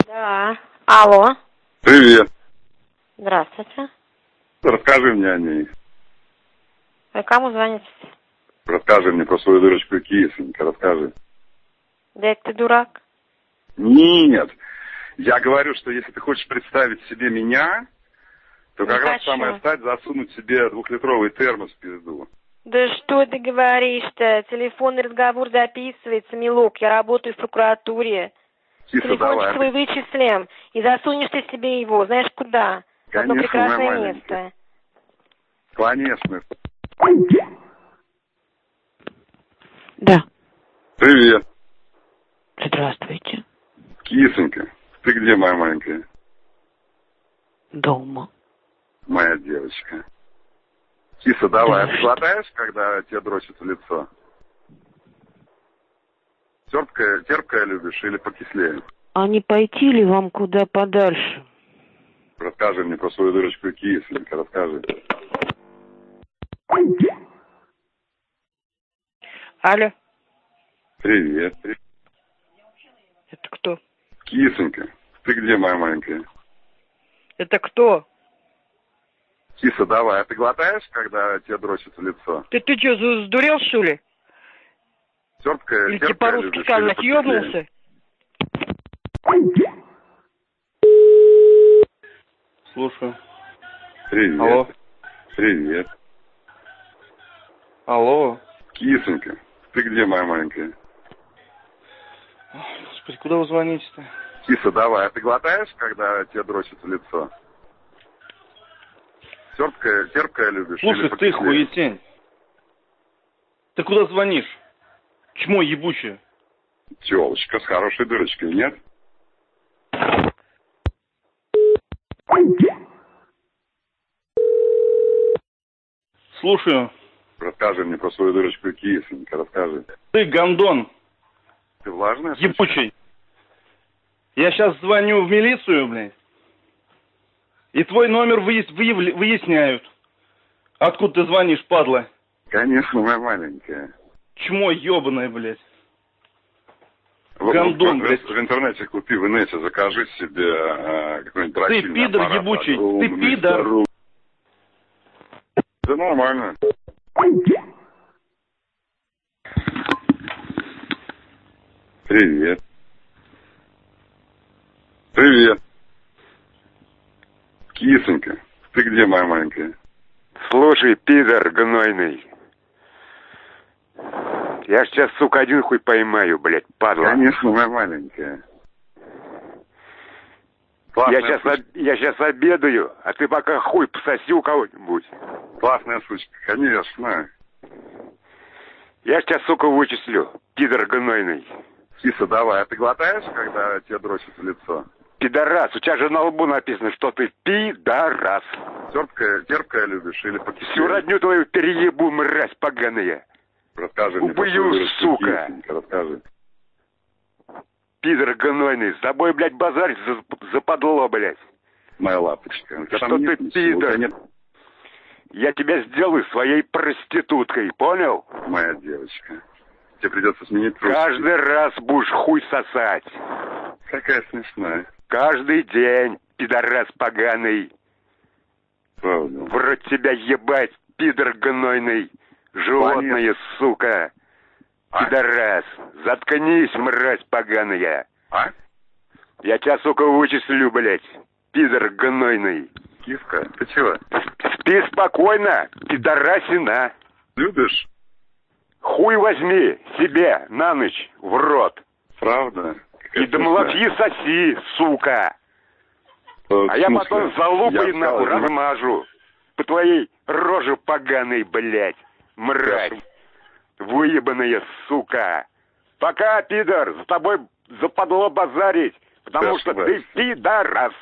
Да. Алло. Привет. Здравствуйте. Расскажи мне о ней. Вы кому звоните? Расскажи мне про свою дурочку кисонька, расскажи. Дядь, ты дурак? Нет. Я говорю, что если ты хочешь представить себе меня, то Не как раз хочу. самое стать засунуть себе 2-литровый термос в пизду. Да что ты говоришь-то? Телефонный разговор записывается, милок. Я работаю в прокуратуре. Тихо, Телефончик давай. свой вычислим. И засунешь ты себе его, знаешь куда? В одно Конечно, прекрасное моя место. Конечно. Да. Привет. Здравствуйте. Кисонька, ты где, моя маленькая? Дома. Моя девочка. Киса, давай. А ты глотаешь, когда тебе дрочат в лицо? Терпкое любишь или покислее? А не пойти ли вам куда подальше? Расскажи мне про свою дурочку кисонька, расскажи. Алло. Привет. Это кто? Кисонька, ты где, моя маленькая? Это кто? Киса, давай. А ты глотаешь, когда тебе дрочат в лицо? Ты что, сдурел, что ли? Терпкое Или тебе по-русски любишь сказать, или покислее? ёбнулся? Слушаю. Привет. Алло. Привет. Алло. Кисонька, ты где, моя маленькая? Господи, куда вы звоните-то? Киса, давай. А ты глотаешь, когда тебе дрочат в лицо? Терпкое любишь или Слушай, ты покислее? хуетень. Ты куда звонишь? Чмо ебучее. Тёлочка с хорошей дырочкой, нет? Слушаю. Расскажи мне про свою дырочку кисонька, расскажи. Ты гондон Ты влажная? ебучий. Я сейчас звоню в милицию, блядь. И твой номер выясняют. Откуда ты звонишь, падла? Конечно, моя маленькая. Чмо ебаное, блядь. Гондон, блядь. В интернете купи, в инете закажи себе какой-нибудь Ты дрочильный пидор аппарат. ебучий. Ты Огромный, пидор. здоровый. Да нормально. Привет. Привет. Кисонька, ты где, моя маленькая? Слушай, пидор гнойный. Я ж сейчас, сука, один хуй поймаю, блядь, падла. Конечно, моя маленькая. Я сейчас обедаю, а ты пока хуй пососи у кого-нибудь. Классная сучка, конечно. Я ж тебя, сука, вычислю, пидор гнойный. Киса, давай. А ты глотаешь, когда тебе дрочат в лицо? Пидорас, у тебя же на лбу написано, что ты пидорас. Терпкое любишь или покислее? Всю родню твою переебу, мразь поганая. Расскажи мне про Убью, свою дырочку сука. кисонька, расскажи. Пидор гнойный, с тобой, блядь, базарить западло, блядь. Моя лапочка. Что ты пидор? Я тебя сделаю своей проституткой, понял? Моя девочка. Тебе придется сменить трусики. Каждый раз будешь хуй сосать. Какая смешная. Каждый день, пидорас поганый. Правда. В рот тебя ебать, пидор гнойный. Животное, сука. Пидорас. Заткнись, мразь поганая. А? Я тебя, сука, вычислю, блядь. Пидор гнойный. Киска, ты чего? Спи спокойно, пидорасина. Любишь? Хуй возьми себе на ночь в рот. Правда? И до молоки соси, сука. А я потом залупой нахуй размажу. По твоей роже поганой, блядь. Мразь. Выебаная, сука. Пока, пидор, за тобой западло базарить. Потому что ты пидорас.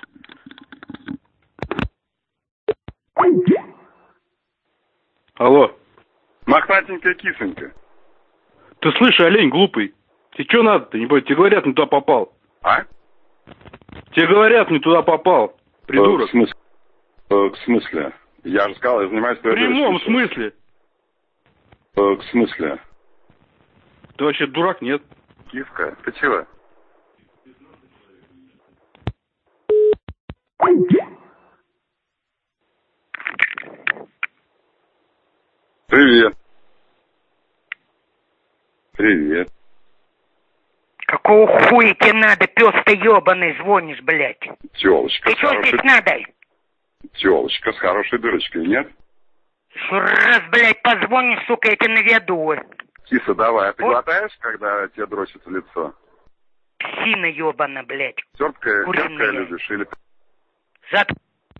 Алло. Мохнатенькая кисонька. Ты слышишь, олень глупый? Тебе что надо-то? Не тебе говорят, не туда попал. А? Тебе говорят, не туда попал. Придурок. В смысле? Я же сказал, я занимаюсь... В прямом смысле. В смысле? Ты вообще дурак, нет? Киска, ты чего? Привет. Какого хуя тебе надо, пёс ты ёбаный, звонишь, блядь? Тёлочка. Ты что здесь надо? Тёлочка с хорошей дырочкой, нет? Еще раз, блядь, позвонишь, сука, я тебя наведу. Киса, давай, а ты Вот. глотаешь, когда тебе дрочит в лицо? Псина ёбана, блядь. Терпкое Куриная. любишь или... Зад...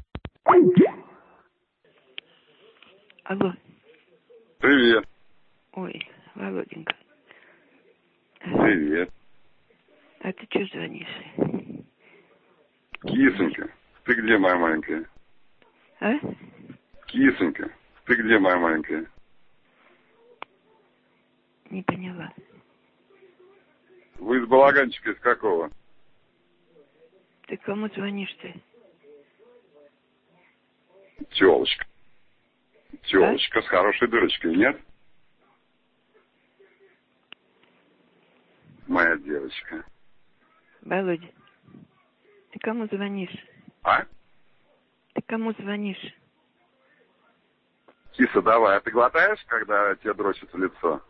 Алло. Привет. Ой, Володенька. Привет. А ты что звонишь? Кисонька, ты где, моя маленькая? А? Кисонька, ты где, моя маленькая? Не поняла. Вы из балаганчика из какого? Ты кому звонишь-то? Тёлочка. Тёлочка с хорошей дырочкой, нет? Моя девочка. Володя, ты кому звонишь? А? Ты кому звонишь? Киса, давай, а ты глотаешь, когда тебе дрочит в лицо?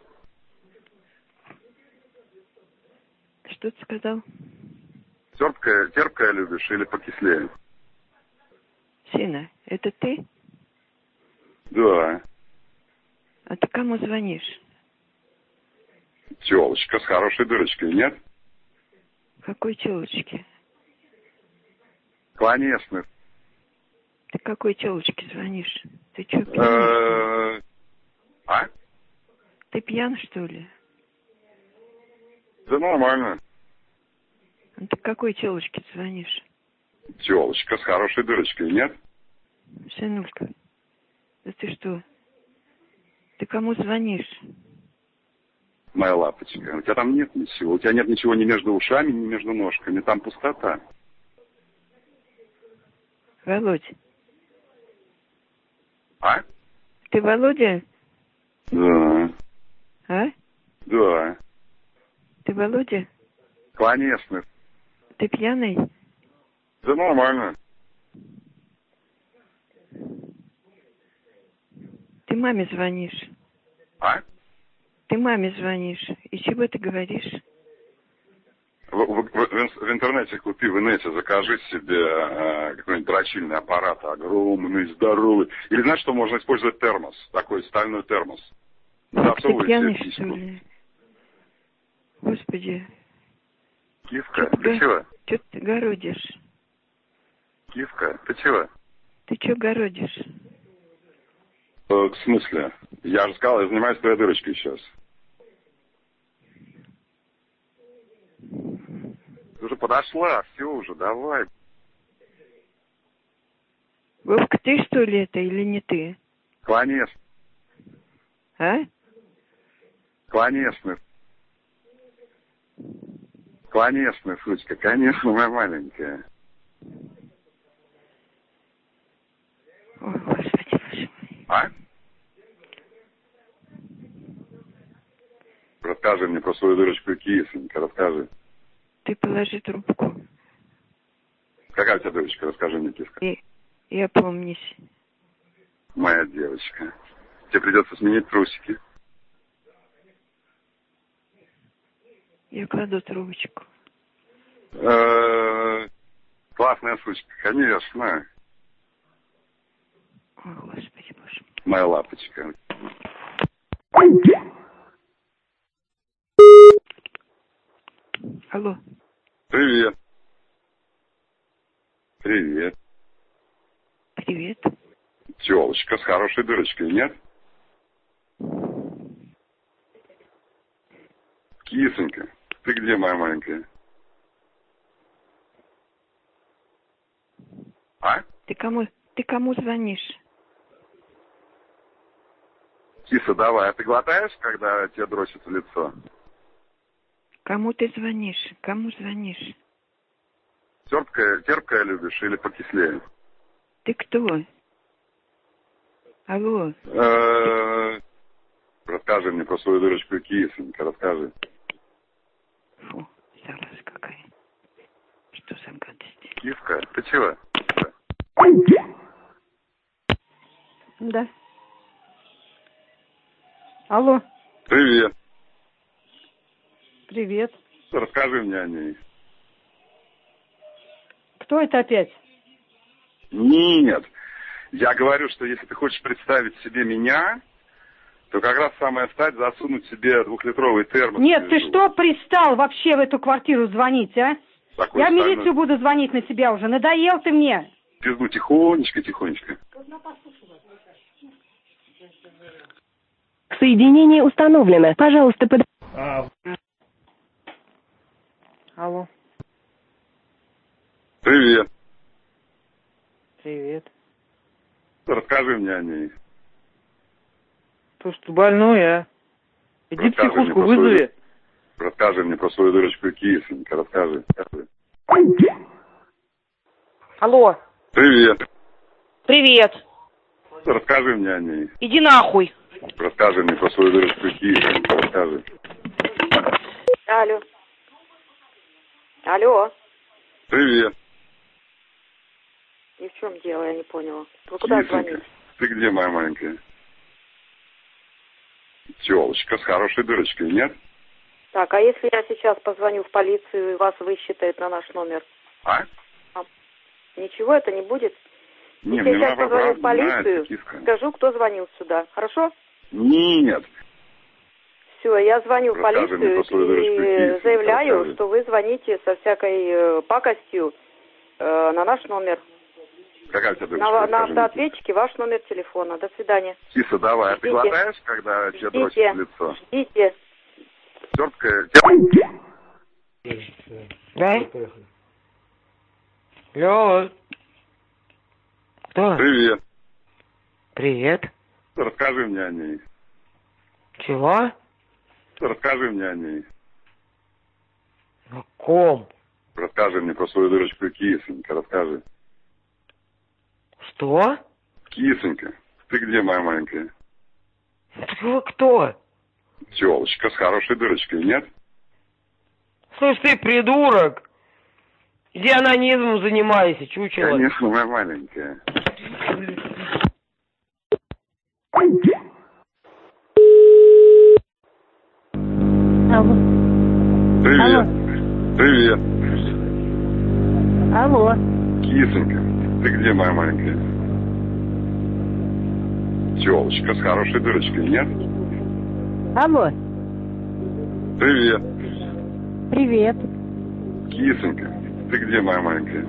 Что ты сказал? Терпкое любишь или покислее? Сина, это ты? Да. А ты кому звонишь? Тёлочка с хорошей дырочкой, нет? Какой телочке? Конечно. Ты какой телочке звонишь? Ты что, пьян? А? Ты пьян, что ли? Да нормально. А ты какой телочке звонишь? Тёлочка с хорошей дырочкой, нет? Сынулька, да ты что? Ты кому звонишь? Моя лапочка, у тебя там нет ничего. У тебя нет ничего ни между ушами, ни между ножками. Там пустота. Володя. А? Ты Володя? Да. А? Да. Ты Володя? Конечно. Ты пьяный? Да нормально. Ты маме звонишь? А? Ты маме звонишь. И чего ты говоришь? В интернете купи, в инете закажи себе какой-нибудь дрочильный аппарат огромный, здоровый. Или знаешь, что можно использовать термос, такой стальной термос. Ты пьяный, что ли? Господи. Кивка, ты чего? Что ты городишь? Кивка, ты чего? Ты что городишь? В смысле? Я же сказал, я занимаюсь твоей дырочкой сейчас. Ты уже подошла, все уже, давай. Вовка, ты что ли это или не ты? Конечно. А? Конечно. Конечно, сучка, конечно, моя маленькая. Ой, Господи, боже мой. А? Расскажи мне про свою дырочку кисонька, расскажи. Ты положи трубку. Какая у тебя дырочка, расскажи мне, киска. И опомнись. Моя девочка. Тебе придется сменить трусики. Я кладу трубочку. Классная сучка, конечно. Ой, Господи, боже мой. Моя лапочка. Алло. Привет. Привет. Привет. Тёлочка с хорошей дырочкой, нет? Кисонька, ты где, моя маленькая? А? Ты кому звонишь? Киса, давай, а ты глотаешь, когда тебе дрочит в лицо? Кому ты звонишь? Кому звонишь? Терпкое любишь или покислее? Ты кто? Алло. Расскажи мне про свою дырочку кисонька, расскажи. Фу, зараза какая. Что за гадость? Кивка, ты чего? Да. Алло. Привет. Привет. Расскажи мне о ней. Кто это опять? Нет. Я говорю, что если ты хочешь представить себе меня, то как раз самое стать засунуть себе 2-литровый термос. Нет, ты что пристал вообще в эту квартиру звонить, а? Такой Я в милицию буду звонить на тебя уже. Надоел ты мне. Пизду тихонечко. Соединение установлено. Пожалуйста, Алло. Привет. Привет. Расскажи мне о ней. Слушай, ты больной, а? Иди Расскажи психушку мне вызови. Расскажи мне про свою дырочку кисленько. Расскажи. Алло. Привет. Привет. Расскажи мне о ней. Иди нахуй. Расскажи мне про свою дырочку кисленько. Расскажи. Алло. Алло. Привет. И в чем дело, я не поняла. Вы куда звоните? Ты где, моя маленькая? Тёлочка с хорошей дырочкой, нет? Так, а если я сейчас позвоню в полицию и вас высчитают на наш номер? А? Ничего это не будет? Не, если я сейчас позвоню в полицию, киска. скажу, кто звонил сюда. Хорошо? Нет. Все, я звоню в полицию и заявляю, что вы звоните со всякой пакостью на наш номер. Какая у тебя дырочка? На автоответчике ваш номер телефона. До свидания. Киса, давай. А ты глотаешь, когда тебе дрочит в лицо? Ждите. Терпкая. Да? Алло. Кто? Привет. Привет. Расскажи мне о ней. Чего? Расскажи мне о ней. О ком? Расскажи мне про свою дырочку кисленько. Расскажи. Что? Кисонька, ты где, моя маленькая? Вы кто? Тёлочка с хорошей дырочкой, нет? Слушай, ты придурок. Иди анонизмом занимайся, чучело. Конечно, моя маленькая. Алло. Привет. Алло. Привет. Алло. Кисонька, ты где, моя маленькая? Тёлочка с хорошей дырочкой, нет? Алло. Привет. Привет. Кисонька, ты где, моя маленькая?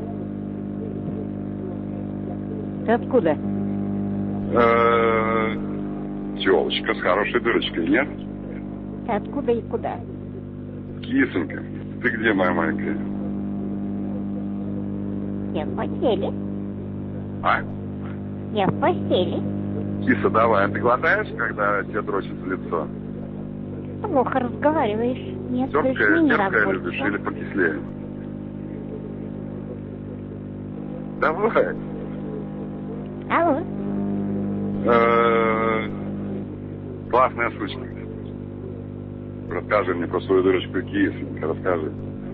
Ты откуда? Тёлочка с хорошей дырочкой, нет? Ты откуда и куда? Кисонька, ты где, моя маленькая? Я в постели. А? Я в постели. Киса, давай. А ты глотаешь, когда тебе дрочит в лицо? Плохо разговариваешь. Нет, терпкое любишь или покислее? Давай. Алло. Классная сучка. Расскажи мне про свою дырочку кисленько. Расскажи.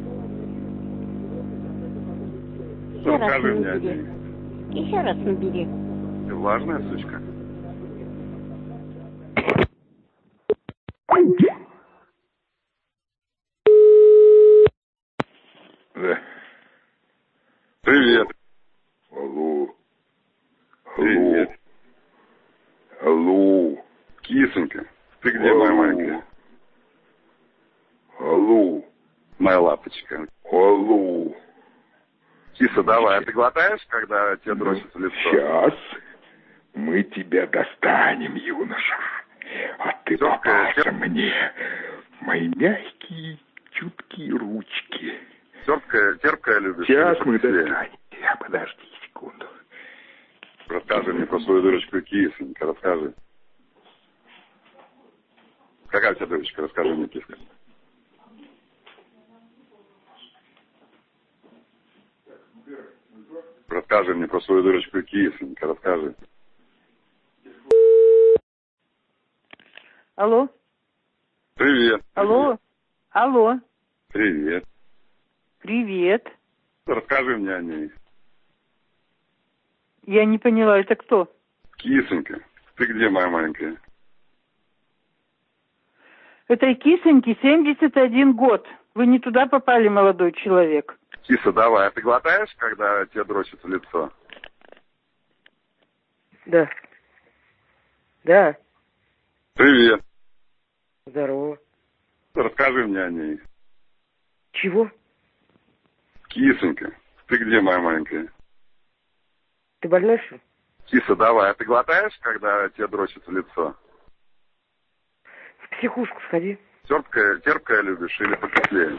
Расскажи мне о ней. Еще раз набери. Ты влажная сучка? Да. Привет. Алло. Привет. Алло. Кисонька, ты где, моя маленькая? Алло. Моя лапочка. Алло. Киса, давай. А ты глотаешь, когда тебе дрочит в лицо? Сейчас мы тебя достанем, юноша. А ты попался мне в мои мягкие, чуткие ручки. Терпкая любишь? Сейчас мы достанем тебя. Подожди секунду. Расскажи мне про свою дырочку кисонька. Расскажи. Какая у тебя дырочка? Расскажи мне, киска. Расскажи мне про свою дырочку кисонька. Расскажи. Алло. Привет. Алло. Алло. Привет. Привет. Расскажи мне о ней. Я не поняла, это кто? Кисонька, ты где, моя маленькая? Этой кисоньке 71 год. Вы не туда попали, молодой человек. Киса, давай, а ты глотаешь, когда тебе дрочат в лицо? Да. Да. Привет. Здорово. Расскажи мне о ней. Чего? Кисонька, ты где, моя маленькая? Ты больной, что ли? Киса, давай, а ты глотаешь, когда тебе дрочат в лицо? В психушку сходи. Терпкое любишь или покислее?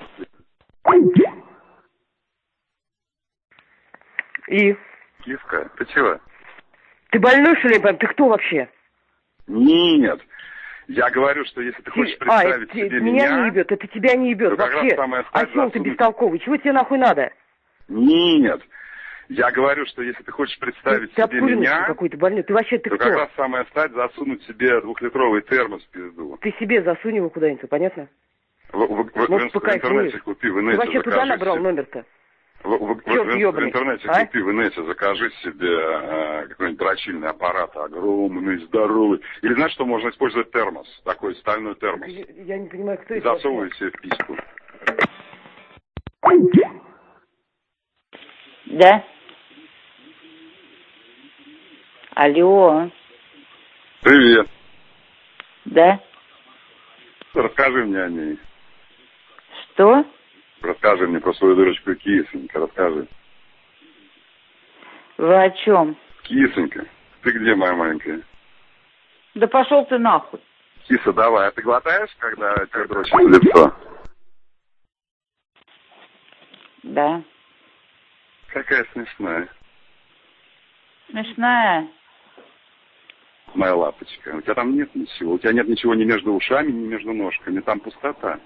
И? Киска, ты чего? Ты больной, что ли, Ты кто вообще? Нет. Я говорю, что если ты хочешь представить себе меня... не ебет, это тебя не ебет вообще. Осел ты бестолковый, чего тебе нахуй надо? Нет. Я говорю, что если ты хочешь представить себе меня... какой-то больной, ты вообще то как раз самое стать засунуть себе 2-литровый термос в пизду. Ты себе засунь его куда-нибудь, понятно? В интернете купи, в инете ты вообще туда набрал номер-то? В интернете купи, в инете закажи себе какой-нибудь дрочильный аппарат огромный, здоровый. Или знаешь, что можно использовать термос? Такой стальной термос. Я не понимаю, кто это. Засовывай себе в письку. Да? Алло. Привет. Да? Расскажи мне о ней. Что? Расскажи мне про свою дурочку Кисонька, расскажи. Вы о чем? Кисонька, ты где, моя маленькая? Да пошел ты нахуй. Киса, давай, а ты глотаешь, когда тебе дрочат в лицо? Да. Какая смешная. Смешная? Моя лапочка, у тебя там нет ничего. У тебя нет ничего ни между ушами, ни между ножками. Там пустота.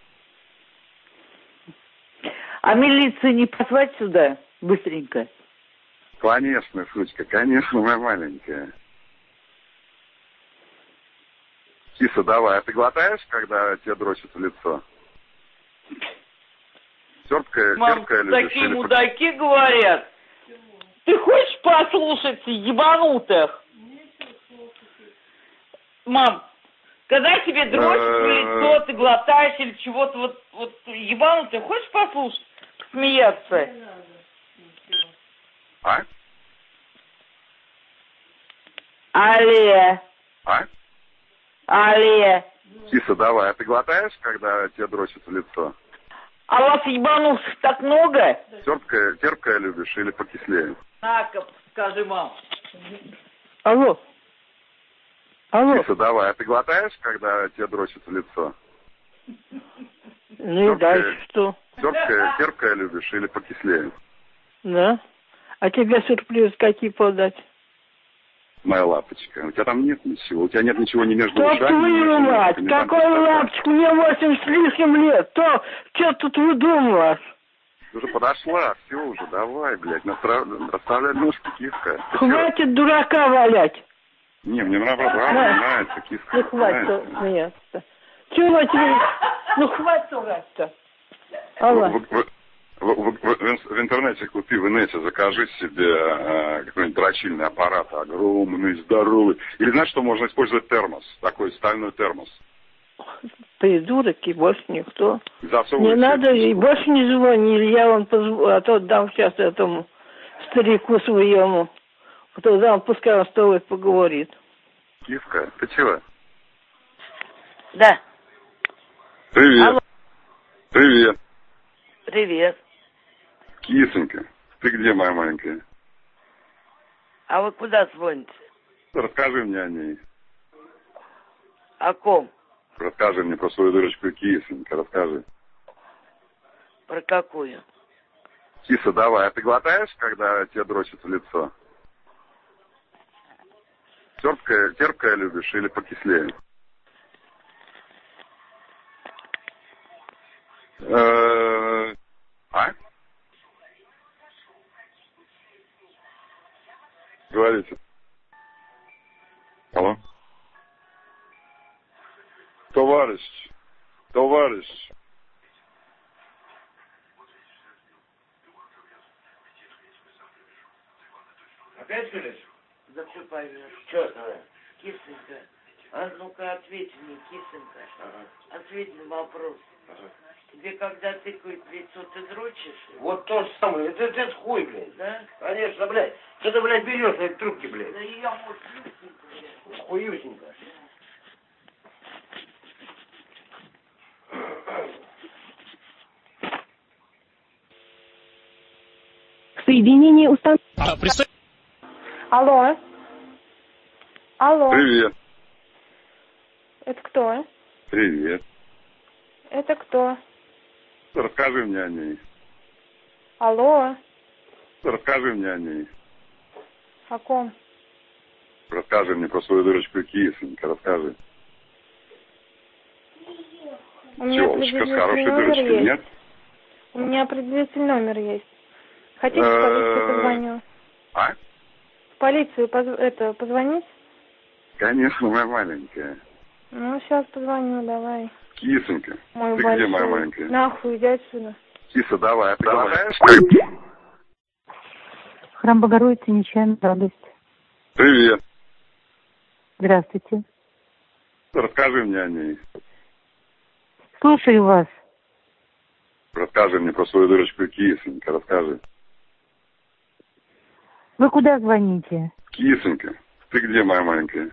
А милицию не позвать сюда быстренько? Конечно, сучка, конечно, моя маленькая. Киса, давай, а ты глотаешь, когда тебе дрочат в лицо? Терпкое любишь? Такие мудаки говорят. Ты хочешь послушать ебанутых? Мам, когда тебе дрочат в лицо, ты глотаешь или чего-то вот ебанутый, хочешь послушать? Смеяться. А? Алле. А? Алле. Киса, давай, а ты глотаешь, когда тебе дрочат в лицо? А вас ебанувших так много? Терпкое любишь или покислее? На-ка, скажи, мам. Алло. Алло. Киса, давай, а ты глотаешь, когда тебе дрочат в лицо? Ну и дальше что? Терпкое любишь или покислее? Да. А тебе сюрприз какие подать? Моя лапочка, у тебя там нет ничего. У тебя нет ничего ни между ушами. Твою мать, какой лапочка? Мне 80 с лишним лет. Что тут выдумываешь? Ты уже подошла, все уже, давай, блядь, расставляй ножки, киска. Хватит дурака валять. Не, мне нравится, киска. Ну хватит смеяться. Чего тебе? Ну хватит урать-то. В интернете купи, в инете закажи себе какой-нибудь дрочильный аппарат огромный, здоровый. Или знаешь, что можно использовать термос? Такой стальной термос. Придурок и больше никто. Не надо, и больше не звони, я вам а то дам сейчас этому старику своему. Тогда пускай он с тобой поговорит. Киска, ты чего? Да. Привет. Алло. Привет. Привет. Кисонька, ты где, моя маленькая? А вы куда звоните? Расскажи мне о ней. О ком? Расскажи мне про свою дурочку Кисонька, расскажи. Про какую? Киса, давай, а ты глотаешь, когда тебе дрочат в лицо? Терпкое любишь или покислее? А? Говорите. Алло. Товарищ. Опять говоришь? Да все поймешь. Что, Кисонька? А ну-ка ответь мне, кисонька. Ага. Ответь на вопрос. Ага. Тебе когда тыкают в лицо, ты дрочишь? Вот то же самое. Это хуй, блядь. Да? Конечно, блядь. Что ты, блядь, берешь эти трубки, блядь? Да я, может, люсенька, блядь. Хуюсенько. Соединение установлено. Алло. Алло. Привет. Это кто? Привет. Это кто? Расскажи мне о ней. Алло. Расскажи мне о ней. О ком? Расскажи мне про свою дурочку кисонька, расскажи. У меня Тёлочка с хорошей дырочкой, есть. нет? У меня определительный номер есть. Хотите, в полицию позвоню? А? В полицию позвонить? Конечно, моя маленькая. Ну, сейчас позвоню, давай. Кисонька, Мой ты большой. где, моя маленькая? Нахуй, иди отсюда. Киса, давай, а ты глотаешь? Храм Богородицы, нечаянная радость. Привет. Здравствуйте. Расскажи мне о ней. Слушаю вас. Расскажи мне про свою дырочку кисонька, расскажи. Вы куда звоните? Кисонька, ты где, моя маленькая?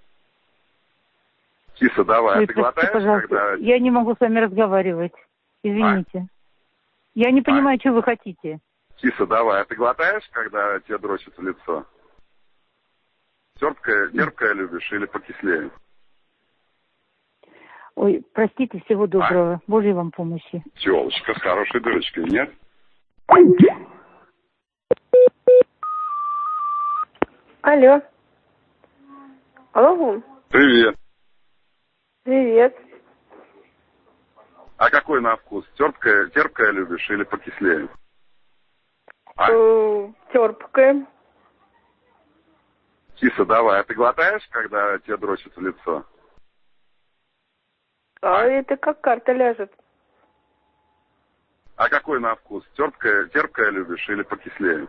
Киса, давай, а ты глотаешь, когда... Я не могу с вами разговаривать. Извините. Я не понимаю, что вы хотите. Киса, давай, а ты глотаешь, когда тебе дрочит в лицо? Терпкое любишь или покислее? Ой, простите, всего доброго. Божьей вам помощи. Тёлочка с хорошей дырочкой, нет? Алло. Алло. Привет. Привет. А какой на вкус? Терпкое любишь или покислее? Терпкое. Киса, давай, а ты глотаешь, когда тебе дрочит в лицо? Это как карта ляжет. А какой на вкус? Терпкое любишь или покислее?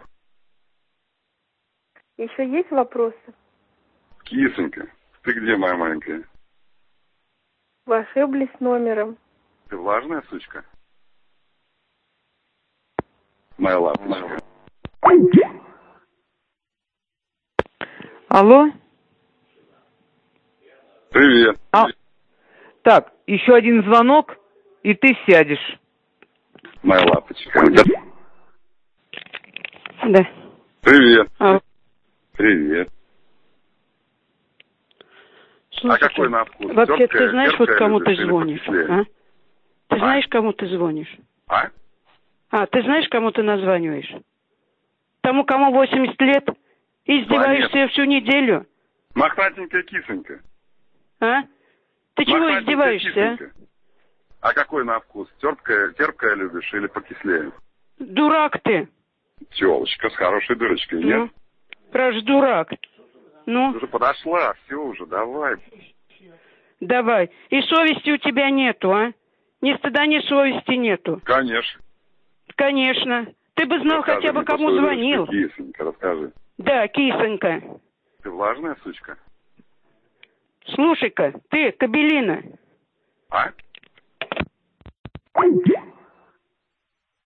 Еще есть вопросы? Кисонька, ты где, моя маленькая? Вы ошиблись номером. Ты влажная, сучка? Моя лапочка. Алло? Привет. Так, еще один звонок, и ты сядешь. Моя лапочка. Да. Привет. Привет. Слушайте, а какой на вкус? Вообще, ты знаешь, вот кому ты звонишь? А? Ты знаешь, кому ты звонишь? Ты знаешь, кому ты названиваешь? Тому, кому 80 лет? Издеваешься всю неделю? Мохнатенькая кисонька. Ты чего издеваешься, а? Какой на вкус? Терпкое любишь или покислее? Дурак ты. Тёлочка с хорошей дырочкой, нет? Раз дурак. Ну? Ты уже подошла, все уже, давай. Давай. И совести у тебя нету, а? Ни стыда, ни совести нету. Конечно. Конечно. Ты бы знал хотя бы, кому звонил. Кисонька, расскажи. Да, кисонька. Ты влажная, сучка? Слушай-ка, ты, кобелина.